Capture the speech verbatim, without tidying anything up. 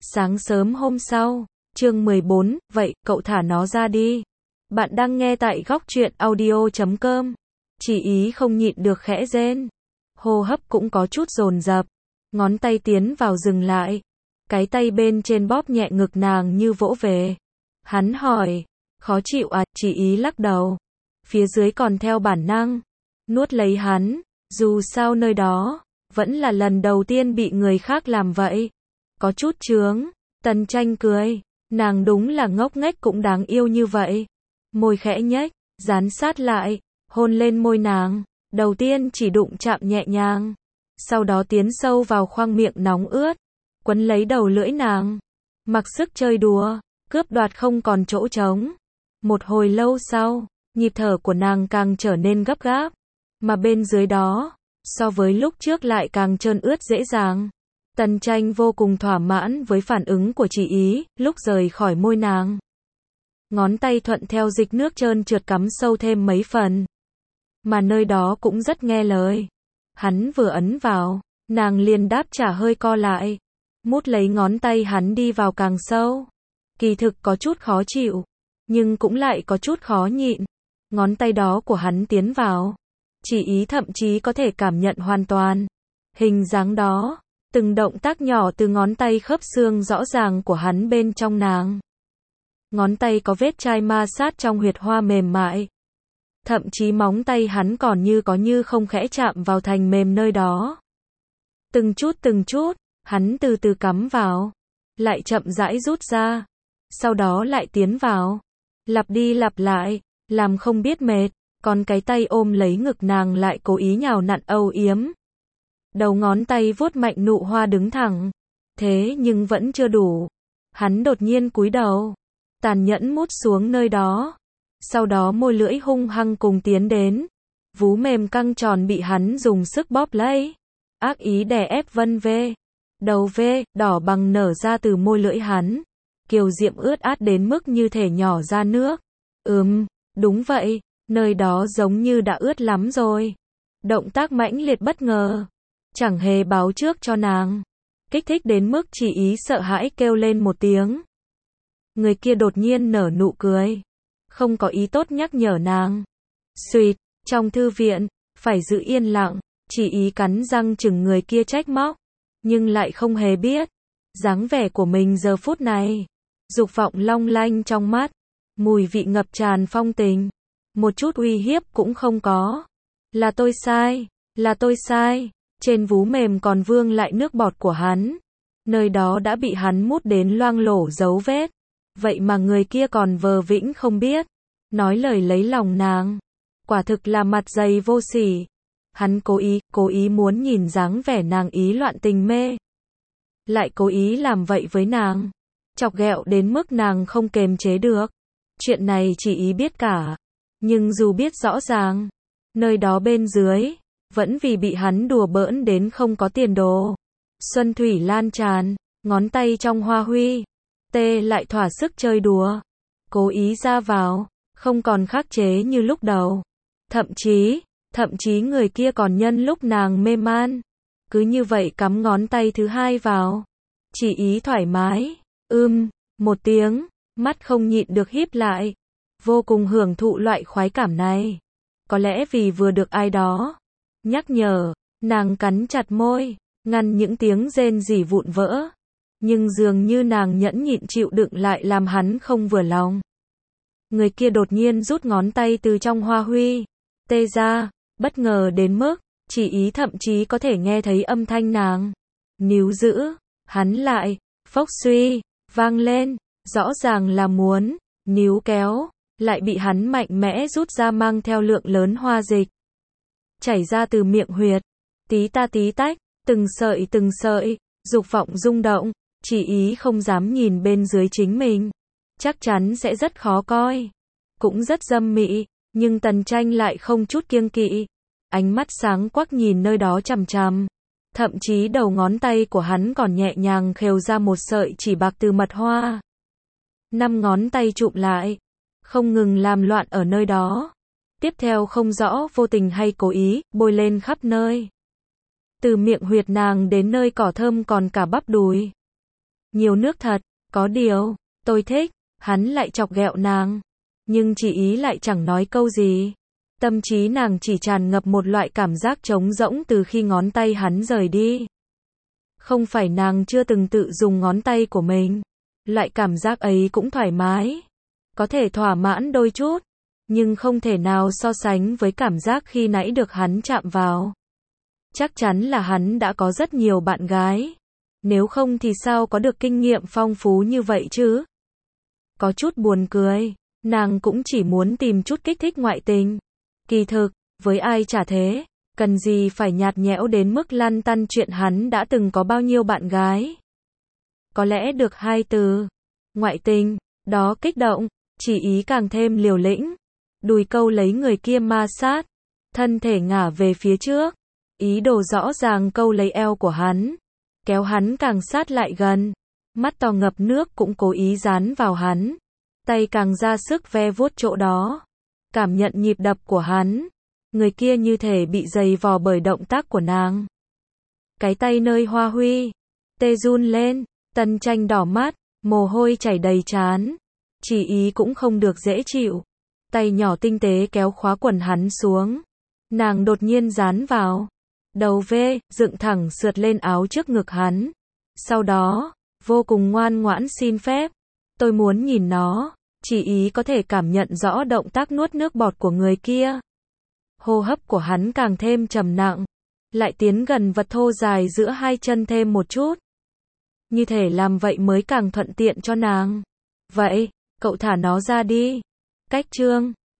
Sáng sớm hôm sau, chương mười bốn, vậy, cậu thả nó ra đi. Bạn đang nghe tại góc truyện audio chấm com. Chỉ ý không nhịn được khẽ rên. Hô hấp cũng có chút dồn dập. Ngón tay tiến vào dừng lại. Cái tay bên trên bóp nhẹ ngực nàng như vỗ về. Hắn hỏi, khó chịu à, chỉ ý lắc đầu. Phía dưới còn theo bản năng. Nuốt lấy hắn, dù sao nơi đó, vẫn là lần đầu tiên bị người khác làm vậy. Có chút chướng, Tần Tranh cười, nàng đúng là ngốc nghếch cũng đáng yêu như vậy. Môi khẽ nhếch, dán sát lại, hôn lên môi nàng, đầu tiên chỉ đụng chạm nhẹ nhàng, sau đó tiến sâu vào khoang miệng nóng ướt, quấn lấy đầu lưỡi nàng, mặc sức chơi đùa, cướp đoạt không còn chỗ trống. Một hồi lâu sau, nhịp thở của nàng càng trở nên gấp gáp, mà bên dưới đó, so với lúc trước lại càng trơn ướt dễ dàng. Tần Tranh vô cùng thỏa mãn với phản ứng của chị ý, lúc rời khỏi môi nàng. Ngón tay thuận theo dịch nước trơn trượt cắm sâu thêm mấy phần. Mà nơi đó cũng rất nghe lời. Hắn vừa ấn vào, nàng liền đáp trả hơi co lại. Mút lấy ngón tay hắn đi vào càng sâu. Kỳ thực có chút khó chịu, nhưng cũng lại có chút khó nhịn. Ngón tay đó của hắn tiến vào. Chị ý thậm chí có thể cảm nhận hoàn toàn. Hình dáng đó. Từng động tác nhỏ từ ngón tay khớp xương rõ ràng của hắn bên trong nàng. Ngón tay có vết chai ma sát trong huyệt hoa mềm mại. Thậm chí móng tay hắn còn như có như không khẽ chạm vào thành mềm nơi đó. Từng chút từng chút, hắn từ từ cắm vào. Lại chậm rãi rút ra. Sau đó lại tiến vào. Lặp đi lặp lại, làm không biết mệt. Còn cái tay ôm lấy ngực nàng lại cố ý nhào nặn âu yếm. Đầu ngón tay vuốt mạnh nụ hoa đứng thẳng. Thế nhưng vẫn chưa đủ. Hắn đột nhiên cúi đầu. Tàn nhẫn mút xuống nơi đó. Sau đó môi lưỡi hung hăng cùng tiến đến. Vú mềm căng tròn bị hắn dùng sức bóp lấy. Ác ý đè ép vân vê. Đầu vê, đỏ bằng nở ra từ môi lưỡi hắn. Kiều diệm ướt át đến mức như thể nhỏ ra nước. Ừm, đúng vậy. Nơi đó giống như đã ướt lắm rồi. Động tác mãnh liệt bất ngờ. Chẳng hề báo trước cho nàng. Kích thích đến mức chỉ ý sợ hãi kêu lên một tiếng. Người kia đột nhiên nở nụ cười. Không có ý tốt nhắc nhở nàng. Xuyệt, trong thư viện, phải giữ yên lặng. Chỉ ý cắn răng chừng người kia trách móc. Nhưng lại không hề biết. Dáng vẻ của mình giờ phút này. Dục vọng long lanh trong mắt. Mùi vị ngập tràn phong tình. Một chút uy hiếp cũng không có. Là tôi sai. Là tôi sai. Trên vú mềm còn vương lại nước bọt của hắn. Nơi đó đã bị hắn mút đến loang lổ dấu vết. Vậy mà người kia còn vờ vĩnh không biết. Nói lời lấy lòng nàng. Quả thực là mặt dày vô sỉ. Hắn cố ý, cố ý muốn nhìn dáng vẻ nàng ý loạn tình mê. Lại cố ý làm vậy với nàng. Chọc ghẹo đến mức nàng không kềm chế được. Chuyện này chỉ ý biết cả. Nhưng dù biết rõ ràng. Nơi đó bên dưới. Vẫn vì bị hắn đùa bỡn đến không có tiền đồ. Xuân thủy lan tràn, ngón tay trong hoa huy. Tê lại thỏa sức chơi đùa. Cố ý ra vào, không còn khắc chế như lúc đầu. Thậm chí, thậm chí người kia còn nhân lúc nàng mê man. Cứ như vậy cắm ngón tay thứ hai vào. Chỉ ý thoải mái. Ưm, một tiếng, mắt không nhịn được híp lại. Vô cùng hưởng thụ loại khoái cảm này. Có lẽ vì vừa được ai đó nhắc nhở, nàng cắn chặt môi, ngăn những tiếng rên rỉ vụn vỡ. Nhưng dường như nàng nhẫn nhịn chịu đựng lại làm hắn không vừa lòng. Người kia đột nhiên rút ngón tay từ trong hoa huy. Tê ra, bất ngờ đến mức, chỉ ý thậm chí có thể nghe thấy âm thanh nàng. Níu giữ, hắn lại, phốc suy, vang lên, rõ ràng là muốn, níu kéo, lại bị hắn mạnh mẽ rút ra mang theo lượng lớn hoa dịch. Chảy ra từ miệng huyệt, tí ta tí tách, từng sợi từng sợi, dục vọng rung động, chỉ ý không dám nhìn bên dưới chính mình. Chắc chắn sẽ rất khó coi, cũng rất dâm mị, nhưng Tần Tranh lại không chút kiêng kỵ. Ánh mắt sáng quắc nhìn nơi đó chằm chằm. Thậm chí đầu ngón tay của hắn còn nhẹ nhàng khều ra một sợi chỉ bạc từ mật hoa. Năm ngón tay chụm lại, không ngừng làm loạn ở nơi đó. Tiếp theo không rõ vô tình hay cố ý, bôi lên khắp nơi. Từ miệng huyệt nàng đến nơi cỏ thơm còn cả bắp đùi. Nhiều nước thật, có điều, tôi thích, hắn lại chọc ghẹo nàng. Nhưng chị ý lại chẳng nói câu gì. Tâm trí nàng chỉ tràn ngập một loại cảm giác trống rỗng từ khi ngón tay hắn rời đi. Không phải nàng chưa từng tự dùng ngón tay của mình. Loại cảm giác ấy cũng thoải mái. Có thể thỏa mãn đôi chút. Nhưng không thể nào so sánh với cảm giác khi nãy được hắn chạm vào. Chắc chắn là hắn đã có rất nhiều bạn gái. Nếu không thì sao có được kinh nghiệm phong phú như vậy chứ? Có chút buồn cười. Nàng cũng chỉ muốn tìm chút kích thích ngoại tình. Kỳ thực, với ai chả thế. Cần gì phải nhạt nhẽo đến mức lăn tăn chuyện hắn đã từng có bao nhiêu bạn gái. Có lẽ được hai từ. Ngoại tình. Đó kích động. Chỉ ý càng thêm liều lĩnh. Đùi câu lấy người kia ma sát. Thân thể ngả về phía trước. Ý đồ rõ ràng câu lấy eo của hắn. Kéo hắn càng sát lại gần. Mắt to ngập nước cũng cố ý dán vào hắn. Tay càng ra sức ve vuốt chỗ đó. Cảm nhận nhịp đập của hắn. Người kia như thể bị dày vò bởi động tác của nàng. Cái tay nơi hoa huy. Tê run lên. Tân Tranh đỏ mắt. Mồ hôi chảy đầy trán. Chỉ ý cũng không được dễ chịu. Tay nhỏ tinh tế kéo khóa quần hắn xuống. Nàng đột nhiên dán vào. Đầu vê, dựng thẳng sượt lên áo trước ngực hắn. Sau đó, vô cùng ngoan ngoãn xin phép. Tôi muốn nhìn nó. Chỉ ý có thể cảm nhận rõ động tác nuốt nước bọt của người kia. Hô hấp của hắn càng thêm trầm nặng. Lại tiến gần vật thô dài giữa hai chân thêm một chút. Như thể làm vậy mới càng thuận tiện cho nàng. Vậy, cậu thả nó ra đi. Cách chương